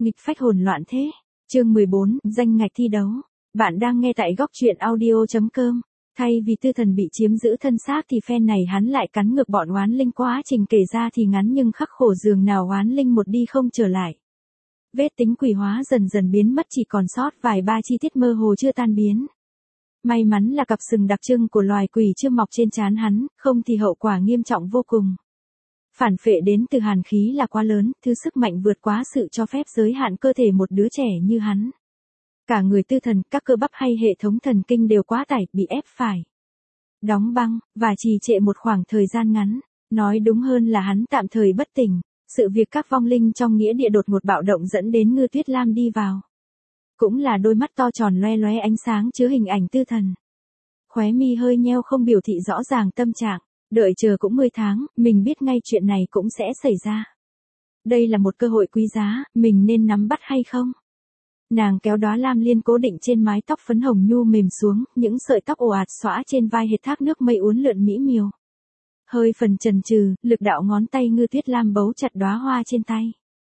Nghịch phách hồn loạn thế. Chương 14, danh ngạch thi đấu. Bạn đang nghe tại góc truyện audio.com. Thay vì Tư Thần bị chiếm giữ thân xác thì phen này hắn lại cắn ngược bọn oán linh, quá trình kể ra thì ngắn nhưng khắc khổ dường nào oán linh một đi không trở lại. Vết tính quỷ hóa dần dần biến mất, chỉ còn sót vài ba chi tiết mơ hồ chưa tan biến. May mắn là cặp sừng đặc trưng của loài quỷ chưa mọc trên trán hắn, không thì hậu quả nghiêm trọng vô cùng. Phản phệ đến từ hàn khí là quá lớn, thứ sức mạnh vượt quá sự cho phép giới hạn cơ thể một đứa trẻ như hắn. Cả người Tư Thần, các cơ bắp hay hệ thống thần kinh đều quá tải, bị ép phải đóng băng, và trì trệ một khoảng thời gian ngắn. Nói đúng hơn là hắn tạm thời bất tỉnh. Sự việc các vong linh trong nghĩa địa đột ngột bạo động dẫn đến Ngư Tuyết Lam đi vào. Cũng là đôi mắt to tròn loe loé ánh sáng chứa hình ảnh Tư Thần. Khóe mi hơi nheo không biểu thị rõ ràng tâm trạng. Đợi chờ cũng 10 tháng, mình biết ngay chuyện này cũng sẽ xảy ra. Đây là một cơ hội quý giá, mình nên nắm bắt hay không? Nàng kéo đóa lam liên cố định trên mái tóc phấn hồng nhu mềm xuống, những sợi tóc ồ ạt xõa trên vai hệt thác nước mây uốn lượn mỹ miều. Hơi phần chần chừ, lực đạo ngón tay Ngư Tuyết Lam bấu chặt đóa hoa trên tay.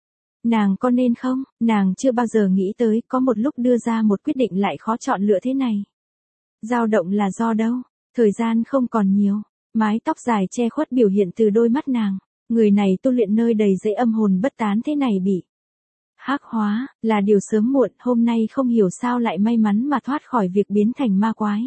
Nàng có nên không? Nàng chưa bao giờ nghĩ tới có một lúc đưa ra một quyết định lại khó chọn lựa thế này. Dao động là do đâu? Thời gian không còn nhiều. Mái tóc dài che khuất biểu hiện từ đôi mắt nàng. Người này tu luyện nơi đầy dẫy âm hồn bất tán thế này bị hắc hóa, là điều sớm muộn, hôm nay không hiểu sao lại may mắn mà thoát khỏi việc biến thành ma quái.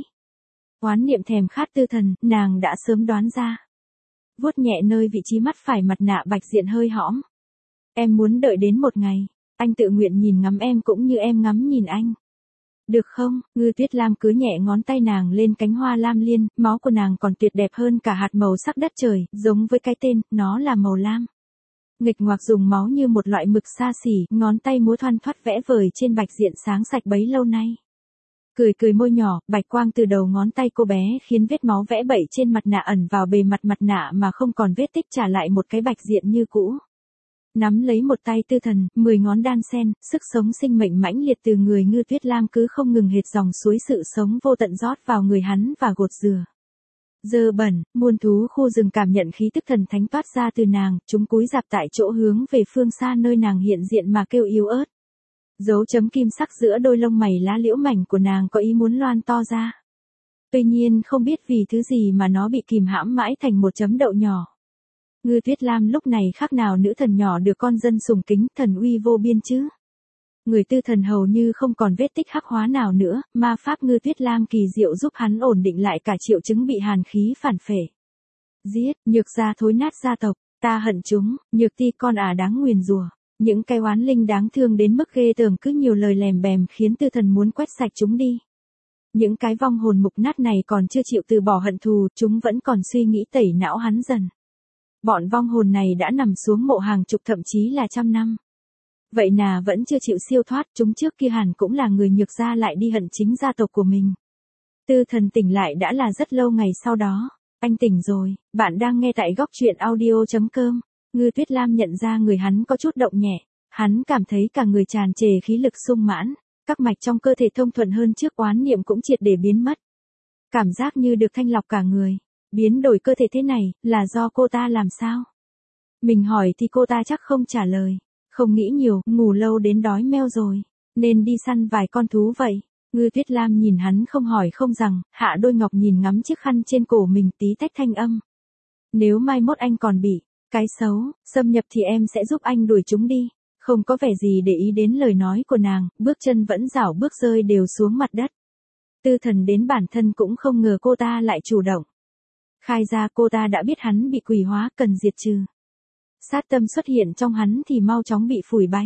Oán niệm thèm khát Tư Thần, nàng đã sớm đoán ra. Vuốt nhẹ nơi vị trí mắt phải mặt nạ bạch diện hơi hõm. Em muốn đợi đến một ngày, anh tự nguyện nhìn ngắm em cũng như em ngắm nhìn anh. Được không? Ngư Tuyết Lam cứ nhẹ ngón tay nàng lên cánh hoa lam liên, máu của nàng còn tuyệt đẹp hơn cả hạt màu sắc đất trời, giống với cái tên, nó là màu lam. Nghịch ngoạc dùng máu như một loại mực xa xỉ, ngón tay múa thoăn thoắt vẽ vời trên bạch diện sáng sạch bấy lâu nay. Cười cười môi nhỏ, bạch quang từ đầu ngón tay cô bé khiến vết máu vẽ bậy trên mặt nạ ẩn vào bề mặt mặt nạ mà không còn vết tích, trả lại một cái bạch diện như cũ. Nắm lấy một tay Tư Thần, 10 ngón đan sen, sức sống sinh mệnh mãnh liệt từ người Ngư Tuyết Lam cứ không ngừng hệt dòng suối sự sống vô tận rót vào người hắn và gột rửa. Dơ bẩn, muôn thú khu rừng cảm nhận khí tức thần thánh toát ra từ nàng, chúng cúi rạp tại chỗ hướng về phương xa nơi nàng hiện diện mà kêu yếu ớt. Dấu chấm kim sắc giữa đôi lông mày lá liễu mảnh của nàng có ý muốn loan to ra. Tuy nhiên không biết vì thứ gì mà nó bị kìm hãm mãi thành một chấm đậu nhỏ. Ngư Tuyết Lam lúc này khác nào nữ thần nhỏ được con dân sùng kính, thần uy vô biên chứ. Người Tư Thần hầu như không còn vết tích hắc hóa nào nữa, ma pháp Ngư Tuyết Lam kỳ diệu giúp hắn ổn định lại cả triệu chứng bị hàn khí phản phệ. Giết, nhược gia thối nát gia tộc, ta hận chúng, nhược ti con đáng nguyền rủa. Những cái oán linh đáng thương đến mức ghê tởm cứ nhiều lời lèm bèm khiến Tư Thần muốn quét sạch chúng đi. Những cái vong hồn mục nát này còn chưa chịu từ bỏ hận thù, chúng vẫn còn suy nghĩ tẩy não hắn dần. Bọn vong hồn này đã nằm xuống mộ hàng chục thậm chí là trăm năm. Vậy nà vẫn chưa chịu siêu thoát, chúng trước kia hẳn cũng là người nhược gia lại đi hận chính gia tộc của mình. Tư Thần tỉnh lại đã là rất lâu ngày sau đó. Anh tỉnh rồi, bạn đang nghe tại góc truyện audio.com. Ngư Tuyết Lam nhận ra người hắn có chút động nhẹ. Hắn cảm thấy cả người tràn trề khí lực sung mãn, các mạch trong cơ thể thông thuận hơn trước, oán niệm cũng triệt để biến mất. Cảm giác như được thanh lọc cả người. Biến đổi cơ thể thế này, là do cô ta làm sao? Mình hỏi thì cô ta chắc không trả lời. Không nghĩ nhiều, ngủ lâu đến đói meo rồi. Nên đi săn vài con thú vậy. Ngư Tuyết Lam nhìn hắn không hỏi không rằng, hạ đôi ngọc nhìn ngắm chiếc khăn trên cổ mình tí tách thanh âm. Nếu mai mốt anh còn bị cái xấu xâm nhập thì em sẽ giúp anh đuổi chúng đi. Không có vẻ gì để ý đến lời nói của nàng, bước chân vẫn rảo bước rơi đều xuống mặt đất. Tư Thần đến bản thân cũng không ngờ cô ta lại chủ động. Khai ra cô ta đã biết hắn bị quỷ hóa cần diệt trừ. Sát tâm xuất hiện trong hắn thì mau chóng bị phủi bay.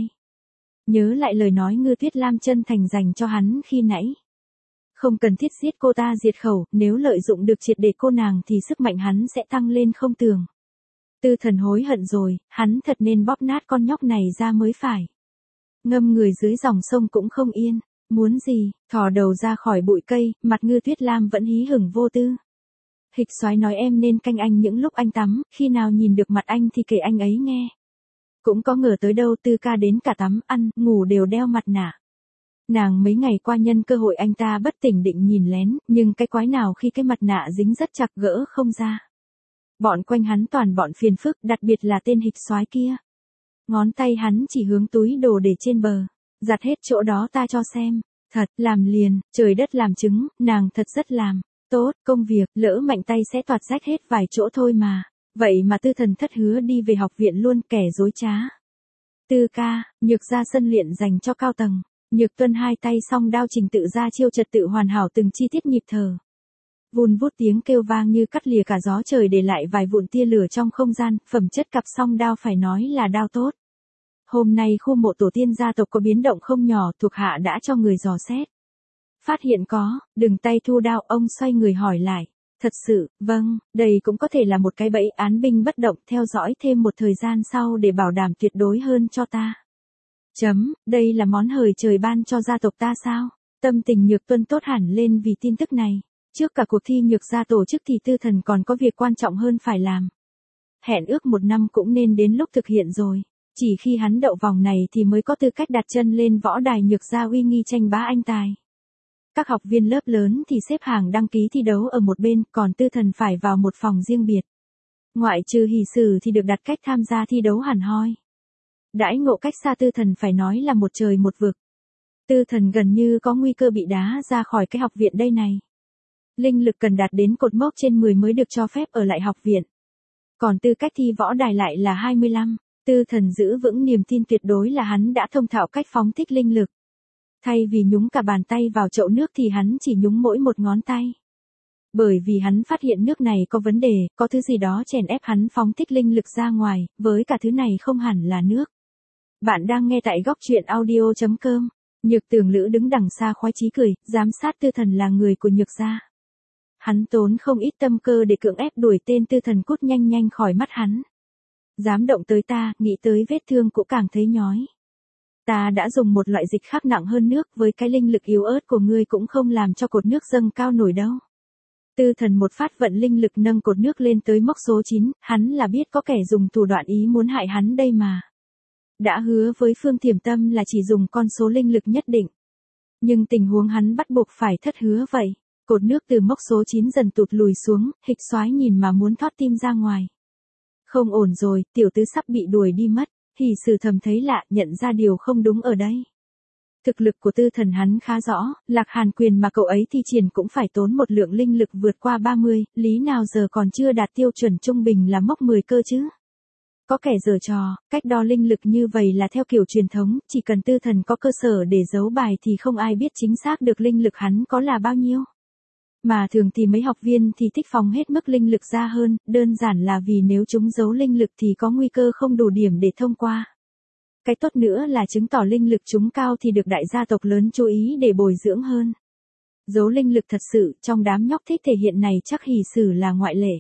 Nhớ lại lời nói Ngư Tuyết Lam chân thành dành cho hắn khi nãy. Không cần thiết giết cô ta diệt khẩu, nếu lợi dụng được triệt để cô nàng thì sức mạnh hắn sẽ tăng lên không tưởng. Tư Thần hối hận rồi, hắn thật nên bóp nát con nhóc này ra mới phải. Ngâm người dưới dòng sông cũng không yên, muốn gì, thò đầu ra khỏi bụi cây, mặt Ngư Tuyết Lam vẫn hí hửng vô tư. Hịch soái nói em nên canh anh những lúc anh tắm, khi nào nhìn được mặt anh thì kể anh ấy nghe. Cũng có ngờ tới đâu Tư ca đến cả tắm, ăn, ngủ đều đeo mặt nạ. Nàng mấy ngày qua nhân cơ hội anh ta bất tỉnh định nhìn lén, nhưng cái quái nào khi cái mặt nạ dính rất chặt gỡ không ra. Bọn quanh hắn toàn bọn phiền phức, đặc biệt là tên hịch soái kia. Ngón tay hắn chỉ hướng túi đồ để trên bờ. Giặt hết chỗ đó ta cho xem. Thật, làm liền, trời đất làm chứng, nàng thật rất làm. Tốt, công việc, lỡ mạnh tay sẽ toạt rách hết vài chỗ thôi mà. Vậy mà Tư Thần thất hứa đi về học viện luôn, kẻ dối trá. Tư ca, Nhược ra sân luyện dành cho cao tầng. Nhược Tuân hai tay song đao trình tự ra chiêu trật tự hoàn hảo từng chi tiết nhịp thở. Vun vút tiếng kêu vang như cắt lìa cả gió trời để lại vài vụn tia lửa trong không gian, phẩm chất cặp song đao phải nói là đao tốt. Hôm nay khu mộ tổ tiên gia tộc có biến động không nhỏ, thuộc hạ đã cho người dò xét. Phát hiện có, đừng tay thu đao, ông xoay người hỏi lại. Thật sự, vâng, đây cũng có thể là một cái bẫy, án binh bất động, theo dõi thêm một thời gian sau để bảo đảm tuyệt đối hơn cho ta. Đây là món hời trời ban cho gia tộc ta sao? Tâm tình Nhược Tuân tốt hẳn lên vì tin tức này. Trước cả cuộc thi Nhược gia tổ chức thì Tư Thần còn có việc quan trọng hơn phải làm. Hẹn ước 1 năm cũng nên đến lúc thực hiện rồi. Chỉ khi hắn đậu vòng này thì mới có tư cách đặt chân lên võ đài Nhược gia uy nghi tranh bá anh tài. Các học viên lớp lớn thì xếp hàng đăng ký thi đấu ở một bên, còn Tư Thần phải vào một phòng riêng biệt. Ngoại trừ Hỷ Sử thì được đặt cách tham gia thi đấu hẳn hoi. Đãi ngộ cách xa Tư Thần phải nói là một trời một vực. Tư Thần gần như có nguy cơ bị đá ra khỏi cái học viện đây này. Linh lực cần đạt đến cột mốc trên 10 mới được cho phép ở lại học viện. Còn tư cách thi võ đài lại là 25. Tư Thần giữ vững niềm tin tuyệt đối là hắn đã thông thạo cách phóng thích linh lực. Thay vì nhúng cả bàn tay vào chậu nước thì hắn chỉ nhúng mỗi một ngón tay. Bởi vì hắn phát hiện nước này có vấn đề, có thứ gì đó chèn ép hắn phóng thích linh lực ra ngoài, với cả thứ này không hẳn là nước. Bạn đang nghe tại góc truyện audio.com. Nhược Tường Lữ đứng đằng xa khoái chí cười, giám sát Tư Thần là người của Nhược gia. Hắn tốn không ít tâm cơ để cưỡng ép đuổi tên Tư Thần cút nhanh nhanh khỏi mắt hắn. Dám động tới ta, nghĩ tới vết thương cũng càng thấy nhói. Ta đã dùng một loại dịch khác nặng hơn nước, với cái linh lực yếu ớt của ngươi cũng không làm cho cột nước dâng cao nổi đâu. Tư Thần một phát vận linh lực nâng cột nước lên tới mốc số 9, hắn là biết có kẻ dùng thủ đoạn ý muốn hại hắn đây mà. Đã hứa với Phương Thiểm Tâm là chỉ dùng con số linh lực nhất định. Nhưng tình huống hắn bắt buộc phải thất hứa vậy. Cột nước từ mốc số 9 dần tụt lùi xuống, hịch xoái nhìn mà muốn thoát tim ra ngoài. Không ổn rồi, tiểu tứ sắp bị đuổi đi mất. Hỷ Sử thầm thấy lạ, nhận ra điều không đúng ở đây. Thực lực của Tư Thần hắn khá rõ, Lạc Hàn Quyền mà cậu ấy thi triển cũng phải tốn một lượng linh lực vượt qua 30, lý nào giờ còn chưa đạt tiêu chuẩn trung bình là mốc 10 cơ chứ. Có kẻ giở trò, cách đo linh lực như vậy là theo kiểu truyền thống, chỉ cần Tư Thần có cơ sở để giấu bài thì không ai biết chính xác được linh lực hắn có là bao nhiêu. Mà thường thì mấy học viên thì thích phóng hết mức linh lực ra hơn, đơn giản là vì nếu chúng giấu linh lực thì có nguy cơ không đủ điểm để thông qua. Cái tốt nữa là chứng tỏ linh lực chúng cao thì được đại gia tộc lớn chú ý để bồi dưỡng hơn. Giấu linh lực thật sự, trong đám nhóc thích thể hiện này chắc Hỷ Sử là ngoại lệ.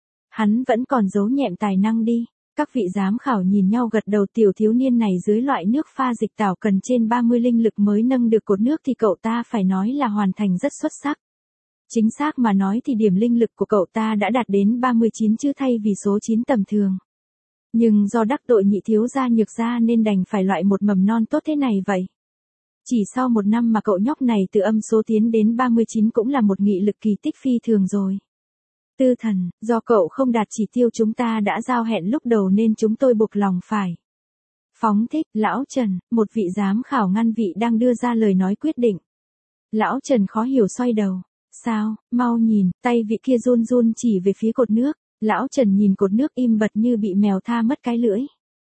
Hắn vẫn còn giấu nhẹm tài năng đi. Các vị giám khảo nhìn nhau gật đầu, tiểu thiếu niên này dưới loại nước pha dịch tảo cần trên 30 linh lực mới nâng được cột nước thì cậu ta phải nói là hoàn thành rất xuất sắc. Chính xác mà nói thì điểm linh lực của cậu ta đã đạt đến 39 chứ thay vì số 9 tầm thường. Nhưng do đắc tội nhị thiếu gia Nhược gia nên đành phải loại một mầm non tốt thế này vậy. Chỉ sau 1 năm mà cậu nhóc này từ âm số tiến đến 39 cũng là một nghị lực kỳ tích phi thường rồi. Tư Thần, do cậu không đạt chỉ tiêu chúng ta đã giao hẹn lúc đầu nên chúng tôi buộc lòng phải phóng thích. Lão Trần, một vị giám khảo ngăn vị đang đưa ra lời nói quyết định. Lão Trần khó hiểu xoay đầu. Sao, mau nhìn, tay vị kia run run chỉ về phía cột nước. Lão Trần nhìn cột nước im bặt như bị mèo tha mất cái lưỡi.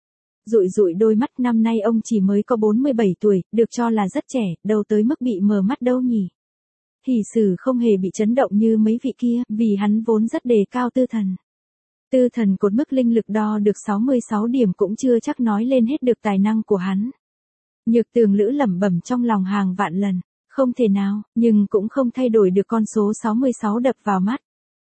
Dụi dụi đôi mắt, năm nay ông chỉ mới có 47 tuổi, được cho là rất trẻ, đâu tới mức bị mờ mắt đâu nhỉ. Hỷ Sử không hề bị chấn động như mấy vị kia, vì hắn vốn rất đề cao Tư Thần. Tư Thần cột mức linh lực đo được 66 điểm cũng chưa chắc nói lên hết được tài năng của hắn. Nhược Tường Lữ lẩm bẩm trong lòng hàng vạn lần, không thể nào, nhưng cũng không thay đổi được con số 66 đập vào mắt.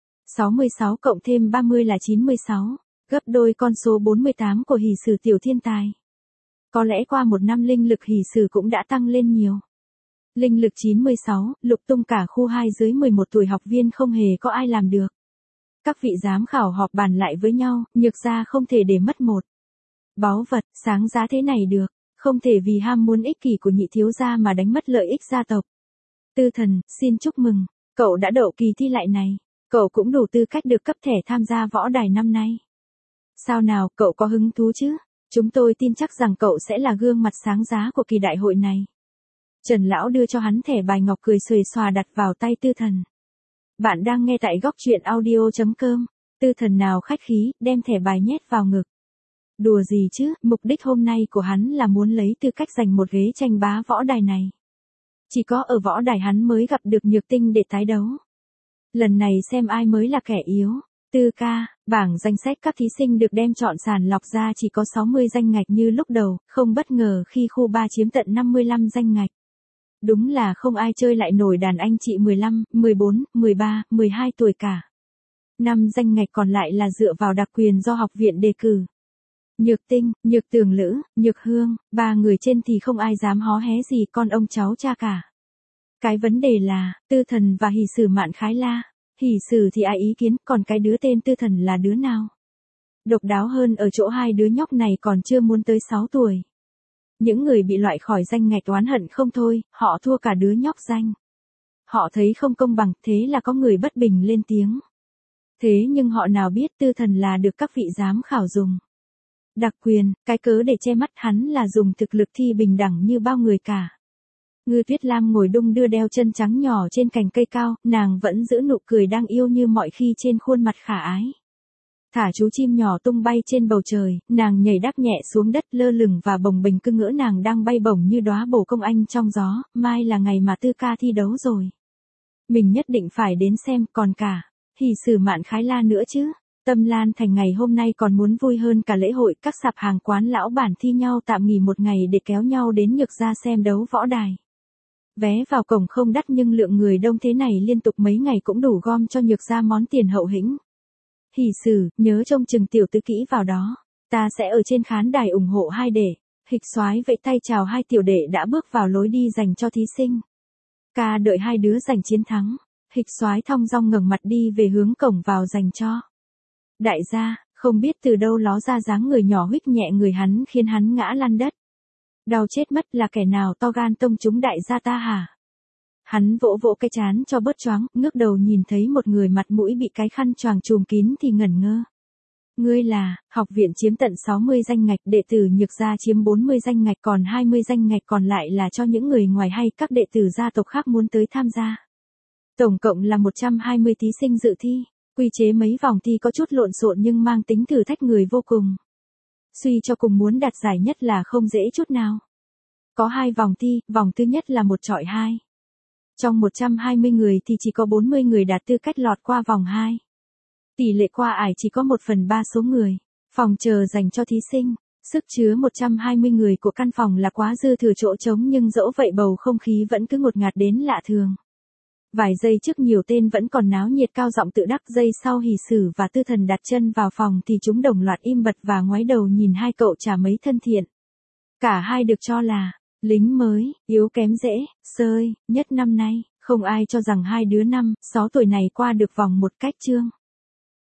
66 cộng thêm 30 là 96, gấp đôi con số 48 của Hỷ Sử tiểu thiên tài. Có lẽ qua 1 năm linh lực Hỷ Sử cũng đã tăng lên nhiều. Linh lực 96, lục tung cả khu 2 dưới 11 tuổi học viên không hề có ai làm được. Các vị giám khảo họp bàn lại với nhau, Nhược gia không thể để mất một báu vật sáng giá thế này được, không thể vì ham muốn ích kỷ của nhị thiếu gia mà đánh mất lợi ích gia tộc. Tư Thần, xin chúc mừng, cậu đã đậu kỳ thi lại này, cậu cũng đủ tư cách được cấp thẻ tham gia võ đài năm nay. Sao nào, cậu có hứng thú chứ? Chúng tôi tin chắc rằng cậu sẽ là gương mặt sáng giá của kỳ đại hội này. Trần Lão đưa cho hắn thẻ bài ngọc cười xuề xòa đặt vào tay Tư Thần. Bạn đang nghe tại góc truyện audio.com. Tư Thần nào khách khí, đem thẻ bài nhét vào ngực. Đùa gì chứ, mục đích hôm nay của hắn là muốn lấy tư cách giành một ghế tranh bá võ đài này. Chỉ có ở võ đài hắn mới gặp được Nhược Tinh để tái đấu. Lần này xem ai mới là kẻ yếu. Tư ca, bảng danh sách các thí sinh được đem chọn sàng lọc ra chỉ có 60 danh ngạch như lúc đầu, không bất ngờ khi khu 3 chiếm tận 55 danh ngạch. Đúng là không ai chơi lại nổi đàn anh chị 15, 14, 13, 12 tuổi cả. 5 danh ngạch còn lại là dựa vào đặc quyền do học viện đề cử. Nhược Tinh, Nhược Tường Lữ, Nhược Hương, 3 người trên thì không ai dám hó hé gì con ông cháu cha cả. Cái vấn đề là, Tư Thần và Hỷ Sử Mạn Khái La. Hỷ Sử thì ai ý kiến, còn cái đứa tên Tư Thần là đứa nào? Độc đáo hơn ở chỗ hai đứa nhóc này còn chưa muốn tới 6 tuổi. Những người bị loại khỏi danh ngạch oán hận không thôi, họ thua cả đứa nhóc danh. Họ thấy không công bằng, thế là có người bất bình lên tiếng. Thế nhưng họ nào biết Tư Thần là được các vị giám khảo dùng đặc quyền, cái cớ để che mắt hắn là dùng thực lực thi bình đẳng như bao người cả. Ngư Tuyết Lam ngồi đung đưa đeo chân trắng nhỏ trên cành cây cao, nàng vẫn giữ nụ cười đang yêu như mọi khi trên khuôn mặt khả ái. Thả chú chim nhỏ tung bay trên bầu trời, nàng nhảy đáp nhẹ xuống đất lơ lửng và bồng bềnh cứ ngỡ nàng đang bay bổng như đóa bồ công anh trong gió, mai là ngày mà Tư ca thi đấu rồi. Mình nhất định phải đến xem, còn cả Hỷ Sử Mạn Khái La nữa chứ. Tâm Lan Thành ngày hôm nay còn muốn vui hơn cả lễ hội, các sạp hàng quán lão bản thi nhau tạm nghỉ một ngày để kéo nhau đến Nhược gia xem đấu võ đài. Vé vào cổng không đắt nhưng lượng người đông thế này liên tục mấy ngày cũng đủ gom cho Nhược gia món tiền hậu hĩnh. Hỷ Sử, nhớ trông chừng tiểu tứ kỹ vào đó. Ta sẽ ở trên khán đài ủng hộ hai đệ. Hịch Soái vẫy tay chào hai tiểu đệ đã bước vào lối đi dành cho thí sinh. Ca đợi hai đứa giành chiến thắng. Hịch Soái thong dong ngẩng mặt đi về hướng cổng vào dành cho. Đại gia, không biết từ đâu ló ra dáng người nhỏ huých nhẹ người hắn khiến hắn ngã lăn đất. Đau chết mất, là kẻ nào to gan tông chúng đại gia ta hả? Hắn vỗ vỗ cái trán cho bớt choáng, ngước đầu nhìn thấy một người mặt mũi bị cái khăn choàng trùm kín thì ngẩn ngơ. Ngươi là, học viện chiếm tận 60 danh ngạch, đệ tử Nhược gia chiếm 40 danh ngạch, còn 20 danh ngạch còn lại là cho những người ngoài hay các đệ tử gia tộc khác muốn tới tham gia. Tổng cộng là 120 thí sinh dự thi. Quy chế mấy vòng thi có chút lộn xộn nhưng mang tính thử thách người vô cùng. Suy cho cùng muốn đạt giải nhất là không dễ chút nào. Có 2 vòng thi, vòng thứ nhất là 1 chọi 2. Trong 120 người thì chỉ có 40 người đạt tư cách lọt qua vòng 2. Tỷ lệ qua ải chỉ có 1/3 số người. Phòng chờ dành cho thí sinh. Sức chứa 120 người của căn phòng là quá dư thừa chỗ trống nhưng dẫu vậy bầu không khí vẫn cứ ngột ngạt đến lạ thường. Vài giây trước nhiều tên vẫn còn náo nhiệt cao giọng tự đắc, giây sau Hỷ Sử và Tư Thần đặt chân vào phòng thì chúng đồng loạt im bặt và ngoái đầu nhìn hai cậu chả mấy thân thiện. Cả hai được cho là lính mới, yếu kém dễ, sơi, nhất năm nay, không ai cho rằng hai đứa 5, 6 tuổi này qua được vòng một cách trương